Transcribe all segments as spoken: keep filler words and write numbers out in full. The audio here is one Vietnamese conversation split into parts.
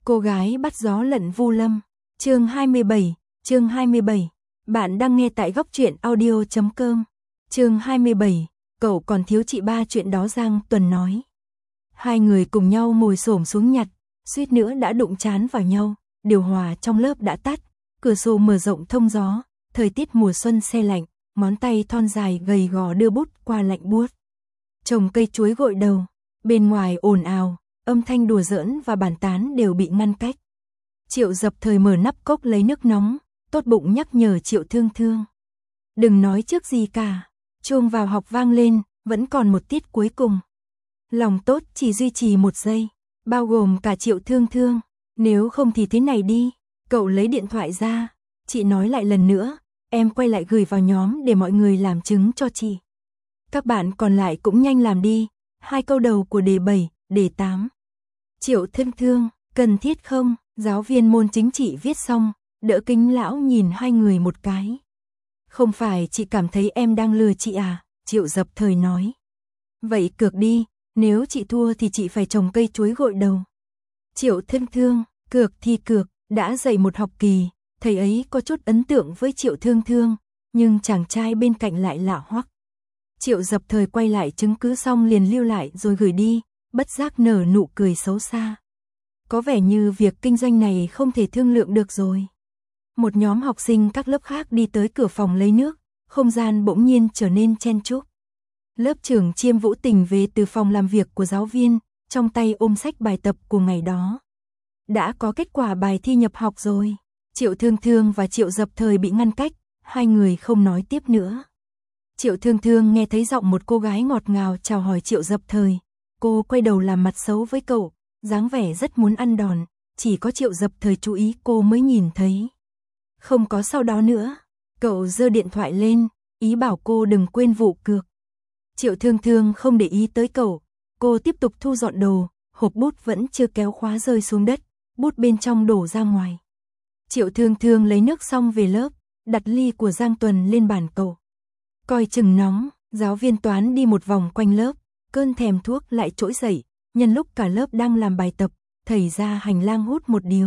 Cô gái bắt gió lận Vu Lâm. Chương hai mươi bảy, chương hai mươi bảy. Bạn đang nghe tại góc truyện audio chấm com. Chương hai mươi bảy, cậu còn thiếu chị ba chuyện đó Giang Tuần nói. Hai người cùng nhau ngồi xổm xuống nhặt, suýt nữa đã đụng trán vào nhau, điều hòa trong lớp đã tắt, cửa sổ mở rộng thông gió, thời tiết mùa xuân se lạnh, ngón tay thon dài gầy gò đưa bút qua lạnh buốt. Trồng cây chuối gội đầu, bên ngoài ồn ào, âm thanh đùa giỡn và bàn tán đều bị ngăn cách. Triệu Dập Thời mở nắp cốc lấy nước nóng, tốt bụng nhắc nhở Triệu Thương Thương. Đừng nói trước gì cả, chuông vào học vang lên, vẫn còn một tiết cuối cùng. Lòng tốt chỉ duy trì một giây, bao gồm cả Triệu Thương Thương. Nếu không thì thế này đi, cậu lấy điện thoại ra, chị nói lại lần nữa, em quay lại gửi vào nhóm để mọi người làm chứng cho chị. Các bạn còn lại cũng nhanh làm đi, hai câu đầu của đề bảy, đề tám. Triệu Thương Thương, cần thiết không? Giáo viên môn chính trị viết xong, đỡ kính lão nhìn hai người một cái. Không phải chị cảm thấy em đang lừa chị à? Triệu Dập Thời nói. Vậy cược đi, nếu chị thua thì chị phải trồng cây chuối gội đầu. Triệu Thương Thương, cược thì cược, đã dạy một học kỳ, thầy ấy có chút ấn tượng với Triệu Thương Thương, nhưng chàng trai bên cạnh lại lạ hoắc. Triệu Dập Thời quay lại chứng cứ xong liền lưu lại rồi gửi đi, bất giác nở nụ cười xấu xa. Có vẻ như việc kinh doanh này không thể thương lượng được rồi. Một nhóm học sinh các lớp khác đi tới cửa phòng lấy nước, không gian bỗng nhiên trở nên chen chúc. Lớp trưởng Chiêm Vũ Tình về từ phòng làm việc của giáo viên, trong tay ôm sách bài tập của ngày đó. Đã có kết quả bài thi nhập học rồi. Triệu Thương Thương và Triệu Dập Thời bị ngăn cách, hai người không nói tiếp nữa. Triệu Thương Thương nghe thấy giọng một cô gái ngọt ngào chào hỏi Triệu Dập Thời. Cô quay đầu làm mặt xấu với cậu, dáng vẻ rất muốn ăn đòn, chỉ có Triệu Dập Thời chú ý cô mới nhìn thấy. Không có sau đó nữa, cậu giơ điện thoại lên, ý bảo cô đừng quên vụ cược. Triệu Thương Thương không để ý tới cậu, cô tiếp tục thu dọn đồ, hộp bút vẫn chưa kéo khóa rơi xuống đất, bút bên trong đổ ra ngoài. Triệu Thương Thương lấy nước xong về lớp, đặt ly của Giang Tuần lên bàn cậu. Coi chừng nóng, giáo viên toán đi một vòng quanh lớp, cơn thèm thuốc lại trỗi dậy, nhân lúc cả lớp đang làm bài tập, thầy ra hành lang hút một điếu.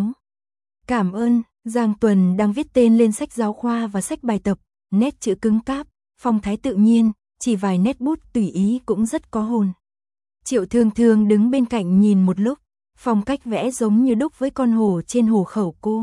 Cảm ơn, Giang Tuần đang viết tên lên sách giáo khoa và sách bài tập, nét chữ cứng cáp, phong thái tự nhiên, chỉ vài nét bút tùy ý cũng rất có hồn. Triệu Thương Thương đứng bên cạnh nhìn một lúc, phong cách vẽ giống như đúc với con hổ trên hổ khẩu cô.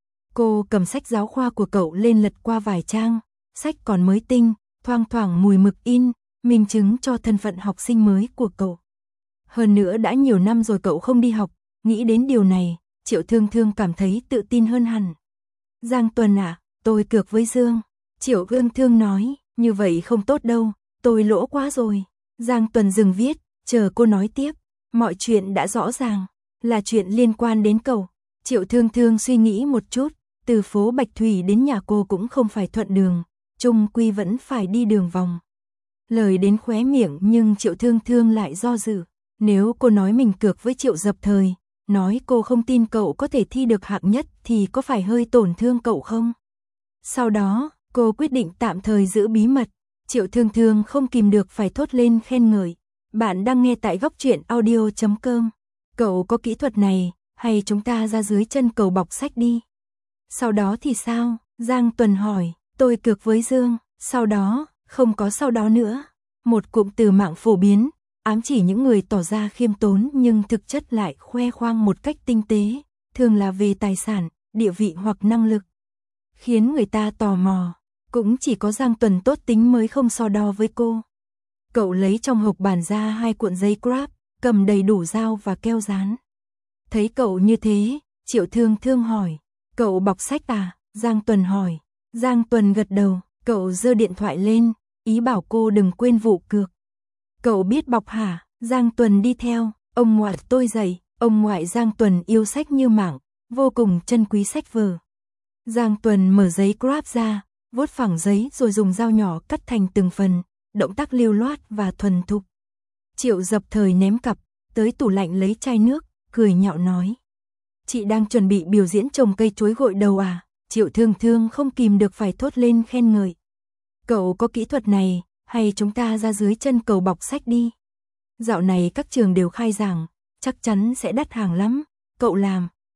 Cô cầm sách giáo khoa của cậu lên lật qua vài trang, sách còn mới tinh, thoang thoảng mùi mực in, minh chứng cho thân phận học sinh mới của cậu. Hơn nữa đã nhiều năm rồi cậu không đi học, nghĩ đến điều này, Triệu Thương Thương cảm thấy tự tin hơn hẳn. Giang Tuần à, tôi cược với Dương. Triệu Thương Thương nói, như vậy không tốt đâu, tôi lỗ quá rồi. Giang Tuần dừng viết, chờ cô nói tiếp, mọi chuyện đã rõ ràng, là chuyện liên quan đến cậu. Triệu Thương Thương suy nghĩ một chút, từ phố Bạch Thủy đến nhà cô cũng không phải thuận đường, chung quy vẫn phải đi đường vòng. Lời đến khóe miệng nhưng Triệu Thương Thương lại do dự, nếu cô nói mình cược với Triệu Dập Thời, nói cô không tin cậu có thể thi được hạng nhất thì có phải hơi tổn thương cậu không? Sau đó, cô quyết định tạm thời giữ bí mật. Triệu Thương Thương không kìm được phải thốt lên khen ngợi. Bạn đang nghe tại góc truyện audio chấm com. Cậu có kỹ thuật này, hay chúng ta ra dưới chân cầu bọc sách đi? Sau đó thì sao? Giang Tuần hỏi. Tôi cược với Dương. Sau đó, không có sau đó nữa. Một cụm từ mạng phổ biến, ám chỉ những người tỏ ra khiêm tốn nhưng thực chất lại khoe khoang một cách tinh tế, thường là về tài sản, địa vị hoặc năng lực. Khiến người ta tò mò, cũng chỉ có Giang Tuần tốt tính mới không so đo với cô. Cậu lấy trong hộp bàn ra hai cuộn giấy grab, cầm đầy đủ dao và keo dán. Thấy cậu như thế, Triệu Thương Thương hỏi, cậu bọc sách à? Giang Tuần hỏi. Giang Tuần gật đầu, cậu giơ điện thoại lên, ý bảo cô đừng quên vụ cược. Cậu biết bọc hả? Giang Tuần đi theo, ông ngoại tôi dạy, ông ngoại Giang Tuần yêu sách như mạng, vô cùng trân quý sách vở. Giang Tuần mở giấy grab ra, vuốt phẳng giấy rồi dùng dao nhỏ cắt thành từng phần, động tác lưu loát và thuần thục. Triệu Dập Thời ném cặp, tới tủ lạnh lấy chai nước, cười nhạo nói. Chị đang chuẩn bị biểu diễn trồng cây chuối gội đầu à? Triệu Thương Thương không kìm được phải thốt lên khen ngợi. Cậu có kỹ thuật này, hay chúng ta ra dưới chân cầu bọc sách đi? Dạo này các trường đều khai giảng, chắc chắn sẽ đắt hàng lắm, cậu làm,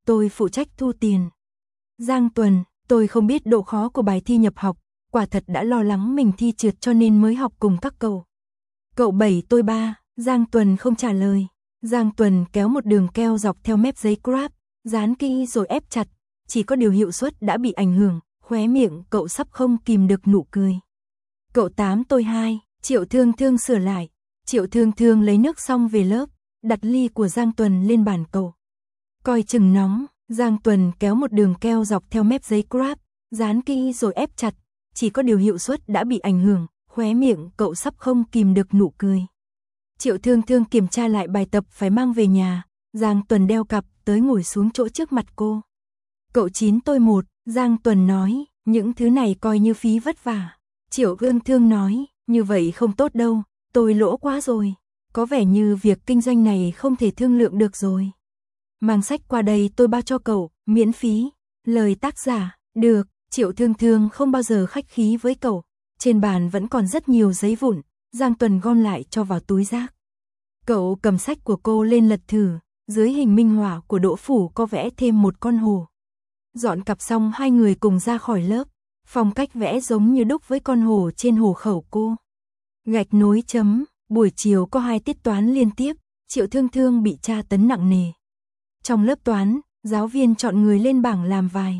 tôi phụ trách thu tiền. Giang Tuần, tôi không biết độ khó của bài thi nhập học, quả thật đã lo lắng mình thi trượt cho nên mới học cùng các cậu. Cậu bảy tôi ba, Giang Tuần không trả lời. Giang Tuần kéo một đường keo dọc theo mép giấy grab, dán kỹ rồi ép chặt, chỉ có điều hiệu suất đã bị ảnh hưởng, khóe miệng cậu sắp không kìm được nụ cười. Cậu tám tôi hai, Triệu Thương Thương sửa lại. Triệu Thương Thương lấy nước xong về lớp, đặt ly của Giang Tuần lên bàn cậu. Coi chừng nóng, Giang Tuần kéo một đường keo dọc theo mép giấy grab, dán kỹ rồi ép chặt, chỉ có điều hiệu suất đã bị ảnh hưởng, khóe miệng cậu sắp không kìm được nụ cười. Triệu Thương Thương kiểm tra lại bài tập phải mang về nhà, Giang Tuần đeo cặp tới ngồi xuống chỗ trước mặt cô. Cậu chín tôi một, Giang Tuần nói, những thứ này coi như phí vất vả. Triệu Thương Thương nói, như vậy không tốt đâu, tôi lỗ quá rồi, có vẻ như việc kinh doanh này không thể thương lượng được rồi. Mang sách qua đây tôi bao cho cậu, miễn phí. Lời tác giả, được, Triệu Thương Thương không bao giờ khách khí với cậu. Trên bàn vẫn còn rất nhiều giấy vụn, Giang Tuần gom lại cho vào túi rác. Cậu cầm sách của cô lên lật thử, dưới hình minh họa của Đỗ Phủ có vẽ thêm một con hồ. Dọn cặp xong hai người cùng ra khỏi lớp, phong cách vẽ giống như đúc với con hồ trên hồ khẩu cô. Gạch nối chấm, buổi chiều có hai tiết toán liên tiếp, Triệu Thương Thương bị tra tấn nặng nề. Trong lớp toán, giáo viên chọn người lên bảng làm bài.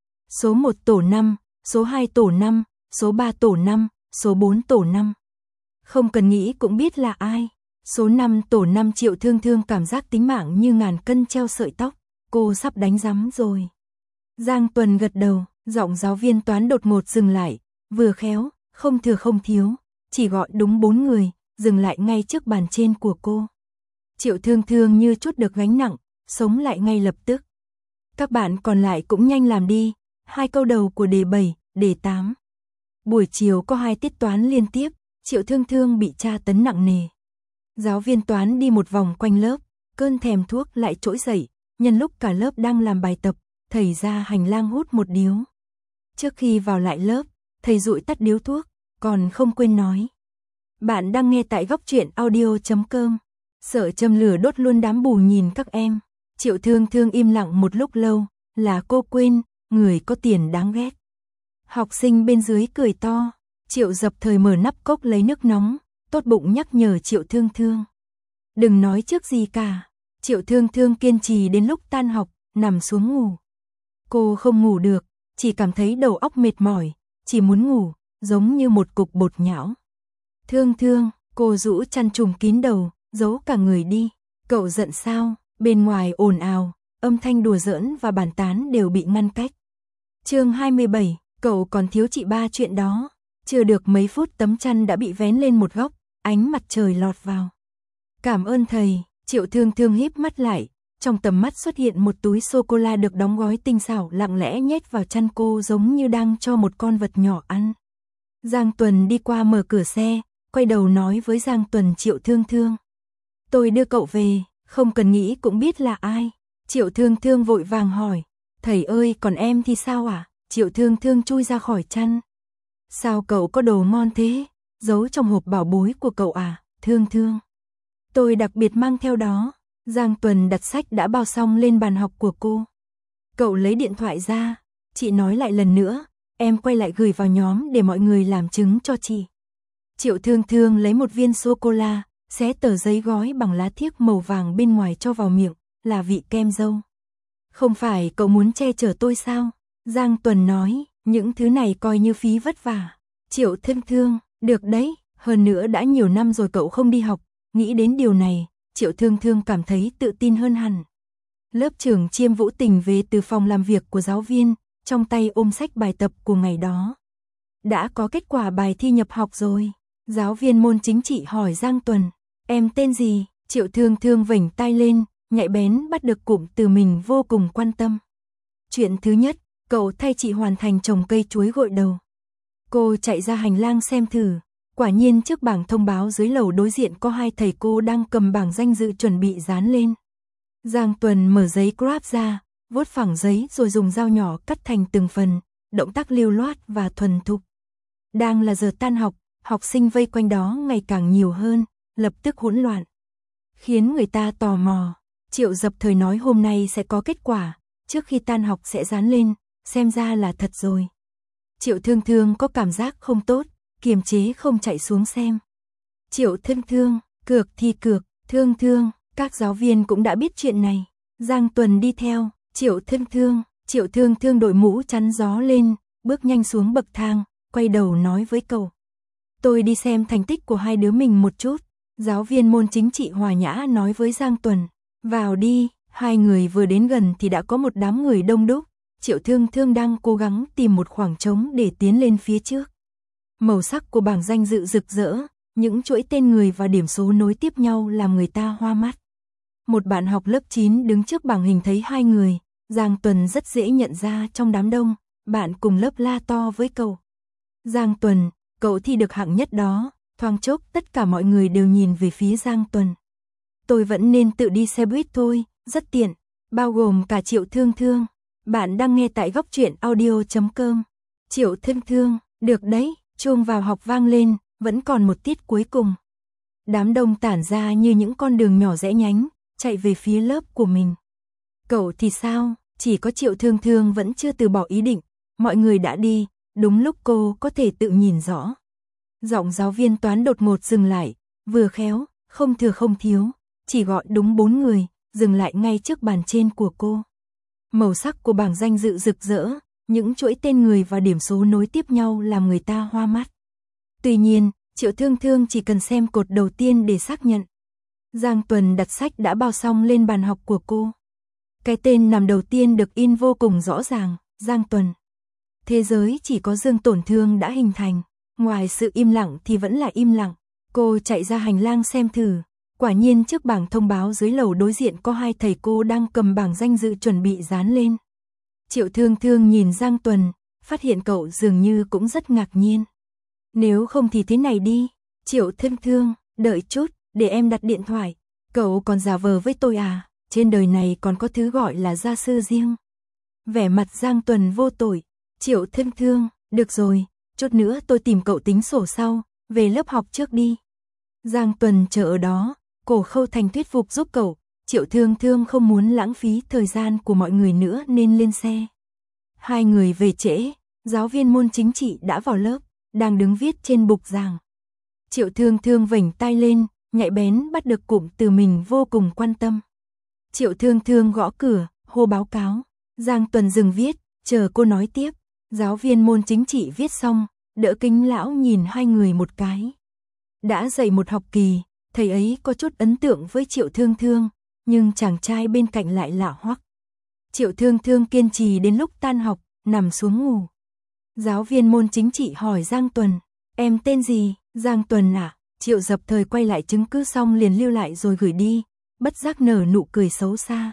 Số một tổ năm, số hai tổ năm, số ba tổ năm, số bốn tổ năm. Không cần nghĩ cũng biết là ai. Số năm tổ năm Triệu Thương Thương cảm giác tính mạng như ngàn cân treo sợi tóc, cô sắp đánh rắm rồi. Giang Tuần gật đầu, giọng giáo viên toán đột ngột dừng lại, vừa khéo, không thừa không thiếu, chỉ gọi đúng bốn người, dừng lại ngay trước bàn trên của cô. Triệu Thương Thương như chút được gánh nặng, sống lại ngay lập tức. Các bạn còn lại cũng nhanh làm đi, hai câu đầu của đề bảy, đề tám. Buổi chiều có hai tiết toán liên tiếp, Triệu Thương Thương bị tra tấn nặng nề. Giáo viên toán đi một vòng quanh lớp, cơn thèm thuốc lại trỗi dậy, nhân lúc cả lớp đang làm bài tập, thầy ra hành lang hút một điếu. Trước khi vào lại lớp, thầy dụi tắt điếu thuốc, còn không quên nói. Bạn đang nghe tại góc truyện audio chấm com. Sợ châm lửa đốt luôn đám bù nhìn các em. Triệu Thương Thương im lặng một lúc lâu, là cô quên, người có tiền đáng ghét. Học sinh bên dưới cười to, Triệu Dập thời mở nắp cốc lấy nước nóng, tốt bụng nhắc nhở Triệu Thương Thương. Đừng nói trước gì cả. Triệu Thương Thương kiên trì đến lúc tan học, nằm xuống ngủ. Cô không ngủ được, chỉ cảm thấy đầu óc mệt mỏi, chỉ muốn ngủ, giống như một cục bột nhão. Thương Thương, cô rũ chăn trùm kín đầu, giấu cả người đi. Cậu giận sao? Bên ngoài ồn ào, âm thanh đùa giỡn và bàn tán đều bị ngăn cách. Chương hai mươi bảy, cậu còn thiếu chị ba chuyện đó. Chưa được mấy phút tấm chăn đã bị vén lên một góc, ánh mặt trời lọt vào. Cảm ơn thầy, Triệu Thương Thương híp mắt lại, trong tầm mắt xuất hiện một túi sô-cô-la được đóng gói tinh xảo lặng lẽ nhét vào chăn cô giống như đang cho một con vật nhỏ ăn. Giang Tuần đi qua mở cửa xe, quay đầu nói với Giang Tuần Triệu Thương Thương. Tôi đưa cậu về, không cần nghĩ cũng biết là ai. Triệu Thương Thương vội vàng hỏi, thầy ơi còn em thì sao ạ? À? Triệu Thương Thương chui ra khỏi chăn. Sao cậu có đồ ngon thế? Giấu trong hộp bảo bối của cậu à, Thương Thương? Tôi đặc biệt mang theo đó. Giang Tuần đặt sách đã bao xong lên bàn học của cô. Cậu lấy điện thoại ra, chị nói lại lần nữa, em quay lại gửi vào nhóm để mọi người làm chứng cho chị. Triệu Thương Thương lấy một viên sô-cô-la, xé tờ giấy gói bằng lá thiếc màu vàng bên ngoài cho vào miệng, là vị kem dâu. Không phải cậu muốn che chở tôi sao? Giang Tuần nói, những thứ này coi như phí vất vả. Triệu Thương Thương, được đấy, hơn nữa đã nhiều năm rồi cậu không đi học, nghĩ đến điều này, Triệu Thương Thương cảm thấy tự tin hơn hẳn. Lớp trưởng Chiêm Vũ Tình về từ phòng làm việc của giáo viên, trong tay ôm sách bài tập của ngày đó. Đã có kết quả bài thi nhập học rồi. Giáo viên môn chính trị hỏi Giang Tuần, em tên gì? Triệu Thương Thương vểnh tai lên, nhạy bén bắt được cụm từ mình vô cùng quan tâm. Chuyện thứ nhất, cậu thay chị hoàn thành trồng cây chuối gội đầu. Cô chạy ra hành lang xem thử, quả nhiên trước bảng thông báo dưới lầu đối diện có hai thầy cô đang cầm bảng danh dự chuẩn bị dán lên. Giang Tuần mở giấy grab ra, vuốt phẳng giấy rồi dùng dao nhỏ cắt thành từng phần, động tác lưu loát và thuần thục. Đang là giờ tan học, học sinh vây quanh đó ngày càng nhiều hơn, lập tức hỗn loạn. Khiến người ta tò mò, Triệu Dập thời nói hôm nay sẽ có kết quả, trước khi tan học sẽ dán lên, xem ra là thật rồi. Triệu Thương Thương có cảm giác không tốt, kiềm chế không chạy xuống xem. Triệu Thương Thương, cược thì cược, Thương Thương, các giáo viên cũng đã biết chuyện này. Giang Tuần đi theo, Triệu Thương Thương, Triệu Thương Thương đội mũ chắn gió lên, bước nhanh xuống bậc thang, quay đầu nói với cậu. Tôi đi xem thành tích của hai đứa mình một chút. Giáo viên môn chính trị hòa nhã nói với Giang Tuần. Vào đi, hai người vừa đến gần thì đã có một đám người đông đúc. Triệu Thương Thương đang cố gắng tìm một khoảng trống để tiến lên phía trước. Màu sắc của bảng danh dự rực rỡ, những chuỗi tên người và điểm số nối tiếp nhau làm người ta hoa mắt. Một bạn học lớp chín đứng trước bảng hình thấy hai người, Giang Tuần rất dễ nhận ra trong đám đông, bạn cùng lớp la to với cậu. Giang Tuần, cậu thi được hạng nhất đó, thoáng chốc tất cả mọi người đều nhìn về phía Giang Tuần. Tôi vẫn nên tự đi xe buýt thôi, rất tiện, bao gồm cả Triệu Thương Thương. Bạn đang nghe tại góc truyện audio chấm com. Triệu Thương Thương, được đấy, chuông vào học vang lên, vẫn còn một tiết cuối cùng. Đám đông tản ra như những con đường nhỏ rẽ nhánh, chạy về phía lớp của mình. Cậu thì sao, chỉ có Triệu Thương Thương vẫn chưa từ bỏ ý định, mọi người đã đi, đúng lúc cô có thể tự nhìn rõ. Giọng giáo viên toán đột ngột dừng lại, vừa khéo, không thừa không thiếu, chỉ gọi đúng bốn người, dừng lại ngay trước bàn trên của cô. Màu sắc của bảng danh dự rực rỡ, những chuỗi tên người và điểm số nối tiếp nhau làm người ta hoa mắt. Tuy nhiên, Triệu Thương Thương chỉ cần xem cột đầu tiên để xác nhận. Giang Tuần đặt sách đã bao xong lên bàn học của cô. Cái tên nằm đầu tiên được in vô cùng rõ ràng, Giang Tuần. Thế giới chỉ có Dương Tổn Thương đã hình thành, ngoài sự im lặng thì vẫn là im lặng. Cô chạy ra hành lang xem thử, quả nhiên trước bảng thông báo dưới lầu đối diện có hai thầy cô đang cầm bảng danh dự chuẩn bị dán lên. Triệu Thương Thương nhìn Giang Tuần, phát hiện cậu dường như cũng rất ngạc nhiên. Nếu không thì thế này đi, Triệu Thương Thương, đợi chút, để em đặt điện thoại. Cậu còn giả vờ với tôi à, trên đời này còn có thứ gọi là gia sư riêng. Vẻ mặt Giang Tuần vô tội. Triệu Thương Thương, được rồi, chút nữa tôi tìm cậu tính sổ sau, về lớp học trước đi. Giang Tuần chờ ở đó, Cổ Khâu Thành thuyết phục giúp cậu. Triệu Thương Thương không muốn lãng phí thời gian của mọi người nữa nên lên xe. Hai người về trễ, giáo viên môn chính trị đã vào lớp, đang đứng viết trên bục giảng. Triệu Thương Thương vểnh tai lên, nhạy bén bắt được cụm từ mình vô cùng quan tâm. Triệu Thương Thương gõ cửa, hô báo cáo. Giang Tuần dừng viết, chờ cô nói tiếp. Giáo viên môn chính trị viết xong, đỡ kính lão nhìn hai người một cái. Đã dạy một học kỳ, thầy ấy có chút ấn tượng với Triệu Thương Thương, nhưng chàng trai bên cạnh lại lạ hoắc. Triệu Thương Thương kiên trì đến lúc tan học, nằm xuống ngủ. Giáo viên môn chính trị hỏi Giang Tuần, em tên gì? Giang Tuần à? Triệu Dập Thời quay lại chứng cứ xong liền lưu lại rồi gửi đi, bất giác nở nụ cười xấu xa.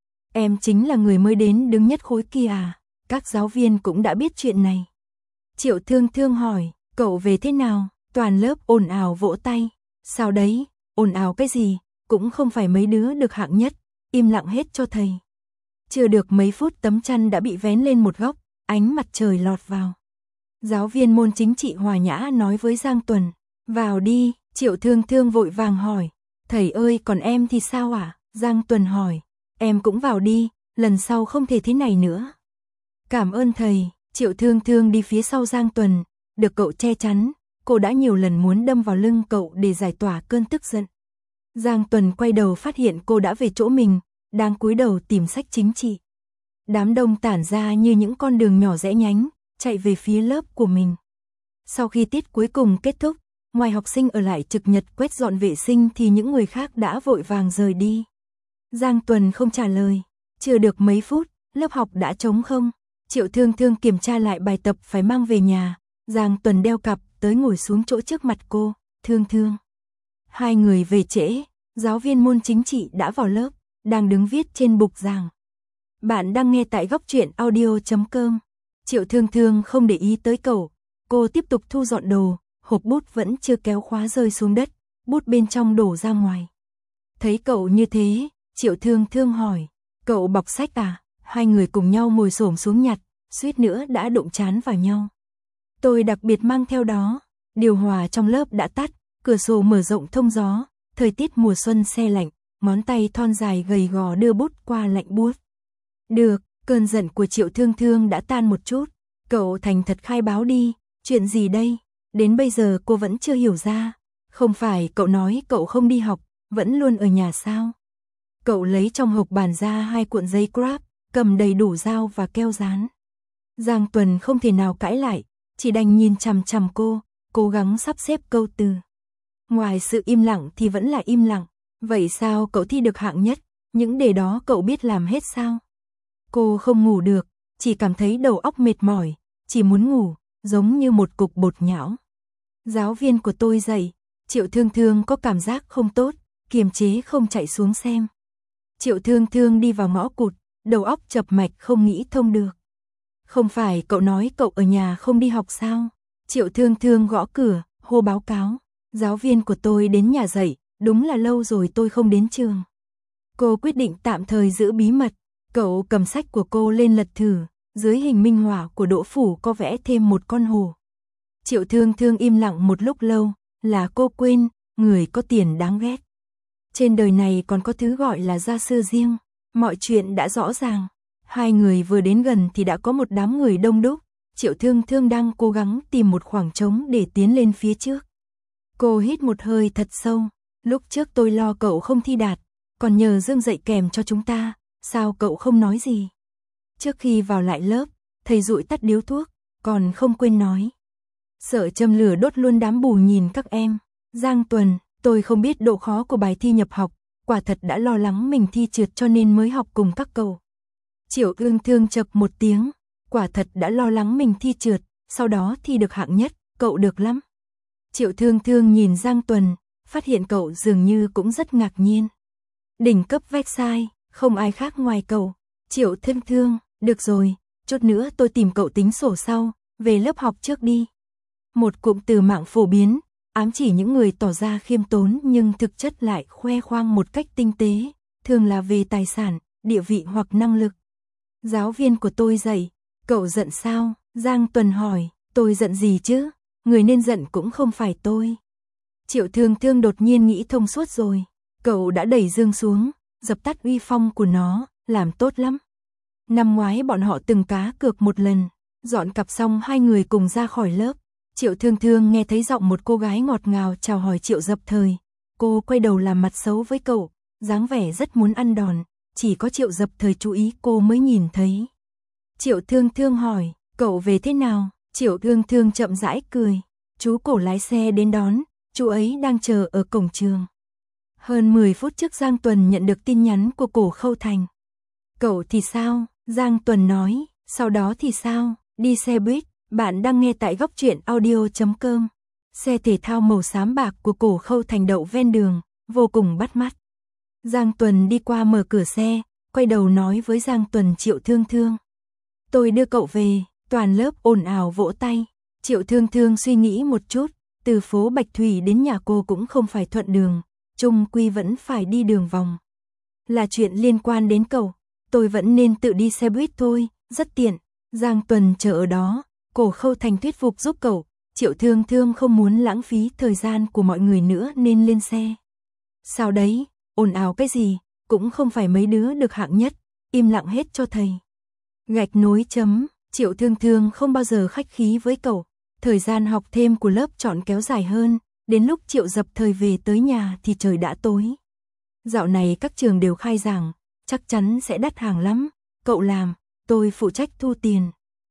Em chính là người mới đến đứng nhất khối kia à? Các giáo viên cũng đã biết chuyện này. Triệu Thương Thương hỏi, cậu về thế nào? Toàn lớp ồn ào vỗ tay. Sao đấy? Ồn ào cái gì? Cũng không phải mấy đứa được hạng nhất, im lặng hết cho thầy. Chưa được mấy phút tấm chăn đã bị vén lên một góc, ánh mặt trời lọt vào. Giáo viên môn chính trị hòa nhã nói với Giang Tuần, vào đi. Triệu Thương Thương vội vàng hỏi, thầy ơi còn em thì sao ạ? À? Giang Tuần hỏi, em cũng vào đi, lần sau không thể thế này nữa. Cảm ơn thầy. Triệu Thương Thương đi phía sau Giang Tuần, được cậu che chắn, cô đã nhiều lần muốn đâm vào lưng cậu để giải tỏa cơn tức giận. Giang Tuần quay đầu phát hiện cô đã về chỗ mình, đang cúi đầu tìm sách chính trị. Đám đông tản ra như những con đường nhỏ rẽ nhánh, chạy về phía lớp của mình. Sau khi tiết cuối cùng kết thúc, ngoài học sinh ở lại trực nhật quét dọn vệ sinh thì những người khác đã vội vàng rời đi. Giang Tuần không trả lời, chưa được mấy phút, lớp học đã trống không. Triệu Thương Thương kiểm tra lại bài tập phải mang về nhà, Giang Tuần đeo cặp tới ngồi xuống chỗ trước mặt cô, Thương Thương. Hai người về trễ, giáo viên môn chính trị đã vào lớp, đang đứng viết trên bục giảng. Bạn đang nghe tại góc truyện audio chấm com. Triệu Thương Thương không để ý tới cậu, cô tiếp tục thu dọn đồ, hộp bút vẫn chưa kéo khóa rơi xuống đất, bút bên trong đổ ra ngoài. Thấy cậu như thế, Triệu Thương Thương hỏi, cậu bọc sách à? Hai người cùng nhau ngồi xổm xuống nhặt, suýt nữa đã đụng trán vào nhau. Tôi đặc biệt mang theo đó, điều hòa trong lớp đã tắt, cửa sổ mở rộng thông gió, thời tiết mùa xuân se lạnh, ngón tay thon dài gầy gò đưa bút qua lạnh buốt. Được, Cơn giận của Triệu Thương Thương đã tan một chút, cậu thành thật khai báo đi, chuyện gì đây? Đến bây giờ cô vẫn chưa hiểu ra, không phải cậu nói cậu không đi học, vẫn luôn ở nhà sao? Cậu lấy trong hộp bàn ra hai cuộn giấy grab, cầm đầy đủ dao và keo dán. Giang Tuần không thể nào cãi lại, chỉ đành nhìn chằm chằm cô, cố gắng sắp xếp câu từ. Ngoài sự im lặng thì vẫn là im lặng, vậy sao cậu thi được hạng nhất, những đề đó cậu biết làm hết sao? Cô không ngủ được, chỉ cảm thấy đầu óc mệt mỏi, chỉ muốn ngủ, giống như một cục bột nhão. Giáo viên của tôi dạy, Triệu Thương Thương có cảm giác không tốt, kiềm chế không chạy xuống xem. Triệu Thương Thương đi vào ngõ cụt, đầu óc chập mạch không nghĩ thông được. Không phải cậu nói cậu ở nhà không đi học sao? Triệu Thương Thương gõ cửa, hô báo cáo. Giáo viên của tôi đến nhà dạy, đúng là lâu rồi tôi không đến trường. Cô quyết định tạm thời giữ bí mật. Cậu cầm sách của cô lên lật thử, dưới hình minh họa của Đỗ Phủ có vẽ thêm một con hổ. Triệu Thương Thương im lặng một lúc lâu, là cô quên, người có tiền đáng ghét. Trên đời này còn có thứ gọi là gia sư riêng, mọi chuyện đã rõ ràng. Hai người vừa đến gần thì đã có một đám người đông đúc, Triệu Thương Thương đang cố gắng tìm một khoảng trống để tiến lên phía trước. Cô hít một hơi thật sâu, lúc trước tôi lo cậu không thi đạt, còn nhờ Dương dạy kèm cho chúng ta, sao cậu không nói gì? Trước khi vào lại lớp, thầy dụi tắt điếu thuốc, còn không quên nói. Sợ châm lửa đốt luôn đám bù nhìn các em. Giang Tuần, tôi không biết độ khó của bài thi nhập học, quả thật đã lo lắng mình thi trượt cho nên mới học cùng các cậu. Triệu Thương Thương chập một tiếng, quả thật đã lo lắng mình thi trượt, sau đó thi được hạng nhất, cậu được lắm. Triệu Thương Thương nhìn Giang Tuần, phát hiện cậu dường như cũng rất ngạc nhiên. Đỉnh cấp vách sai, không ai khác ngoài cậu. Triệu Thương Thương, được rồi, chút nữa tôi tìm cậu tính sổ sau, về lớp học trước đi. Một cụm từ mạng phổ biến, ám chỉ những người tỏ ra khiêm tốn nhưng thực chất lại khoe khoang một cách tinh tế, thường là về tài sản, địa vị hoặc năng lực. Giáo viên của tôi dạy, cậu giận sao? Giang Tuần hỏi, tôi giận gì chứ? Người nên giận cũng không phải tôi. Triệu Thương Thương đột nhiên nghĩ thông suốt rồi, cậu đã đẩy Dương xuống, dập tắt uy phong của nó, làm tốt lắm. Năm ngoái bọn họ từng cá cược một lần, dọn cặp xong hai người cùng ra khỏi lớp. Triệu Thương Thương nghe thấy giọng một cô gái ngọt ngào chào hỏi Triệu Dập Thời. Cô quay đầu làm mặt xấu với cậu, dáng vẻ rất muốn ăn đòn, chỉ có Triệu Dập Thời chú ý cô mới nhìn thấy. Triệu Thương Thương hỏi, cậu về thế nào? Triệu Thương Thương chậm rãi cười, chú Cổ lái xe đến đón, chú ấy đang chờ ở cổng trường. Hơn mười phút trước Giang Tuần nhận được tin nhắn của Cổ Khâu Thành. Cậu thì sao? Giang Tuần nói, sau đó thì sao? Đi xe buýt. Bạn đang nghe tại góc truyện audio chấm com. Xe thể thao màu xám bạc của Cổ Khâu Thành đậu ven đường, vô cùng bắt mắt. Giang Tuần đi qua mở cửa xe, quay đầu nói với Giang Tuần Triệu Thương Thương. Tôi đưa cậu về, toàn lớp ồn ào vỗ tay. Triệu Thương Thương suy nghĩ một chút, từ phố Bạch Thủy đến nhà cô cũng không phải thuận đường, chung quy vẫn phải đi đường vòng. Là chuyện liên quan đến cậu, tôi vẫn nên tự đi xe buýt thôi, rất tiện. Giang Tuần chờ ở đó. Cổ Khâu Thành thuyết phục giúp cậu, Triệu Thương Thương không muốn lãng phí thời gian của mọi người nữa nên lên xe. Sao đấy, ồn ào cái gì, cũng không phải mấy đứa được hạng nhất, im lặng hết cho thầy. Gạch nối chấm, Triệu Thương Thương không bao giờ khách khí với cậu, thời gian học thêm của lớp chọn kéo dài hơn, đến lúc Triệu Dập Thời về tới nhà thì trời đã tối. Dạo này các trường đều khai giảng, chắc chắn sẽ đắt hàng lắm, cậu làm, tôi phụ trách thu tiền.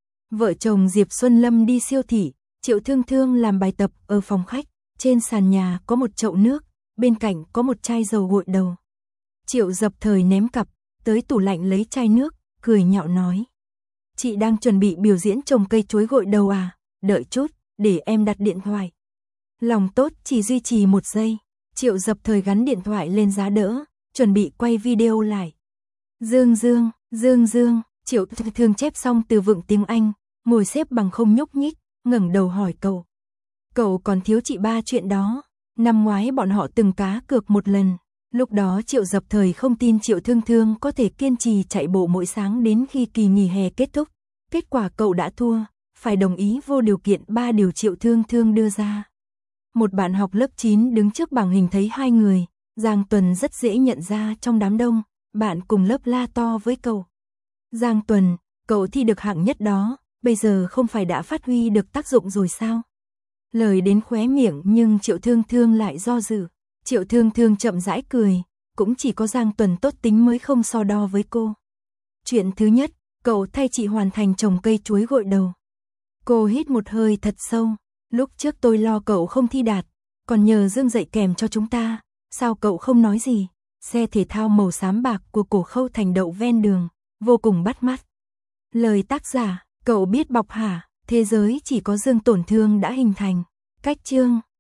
Vợ chồng Diệp Xuân Lâm đi siêu thị, Triệu Thương Thương làm bài tập ở phòng khách, trên sàn nhà có một chậu nước, bên cạnh có một chai dầu gội đầu. Triệu Dập Thời ném cặp, tới tủ lạnh lấy chai nước, cười nhạo nói. Chị đang chuẩn bị biểu diễn trồng cây chuối gội đầu à, đợi chút, để em đặt điện thoại. Lòng tốt chỉ duy trì một giây, Triệu Dập Thời gắn điện thoại lên giá đỡ, chuẩn bị quay video lại. Dương Dương, Dương Dương, Triệu Thương Thương chép xong từ vựng tiếng Anh, ngồi xếp bằng không nhúc nhích, ngẩng đầu hỏi cậu. Cậu còn thiếu chị ba chuyện đó, năm ngoái bọn họ từng cá cược một lần, lúc đó Triệu Dập Thời không tin Triệu Thương Thương có thể kiên trì chạy bộ mỗi sáng đến khi kỳ nghỉ hè kết thúc, kết quả cậu đã thua, phải đồng ý vô điều kiện ba điều Triệu Thương Thương đưa ra. Một bạn học lớp chín đứng trước bảng hình thấy hai người, Giang Tuần rất dễ nhận ra trong đám đông, bạn cùng lớp la to với cậu. Giang Tuần, cậu thi được hạng nhất đó, bây giờ không phải đã phát huy được tác dụng rồi sao? Lời đến khóe miệng nhưng Triệu Thương Thương lại do dự. Triệu Thương Thương chậm rãi cười, cũng chỉ có Giang Tuần tốt tính mới không so đo với cô. Chuyện thứ nhất, cậu thay chị hoàn thành trồng cây chuối gội đầu. Cô hít một hơi thật sâu, lúc trước tôi lo cậu không thi đạt, còn nhờ Dương dạy kèm cho chúng ta, sao cậu không nói gì? Xe thể thao màu xám bạc của Cổ Khâu Thành đậu ven đường, vô cùng bắt mắt. Lời tác giả, cậu biết bọc hả, thế giới chỉ có Dương Tổn Thương đã hình thành. Cách chương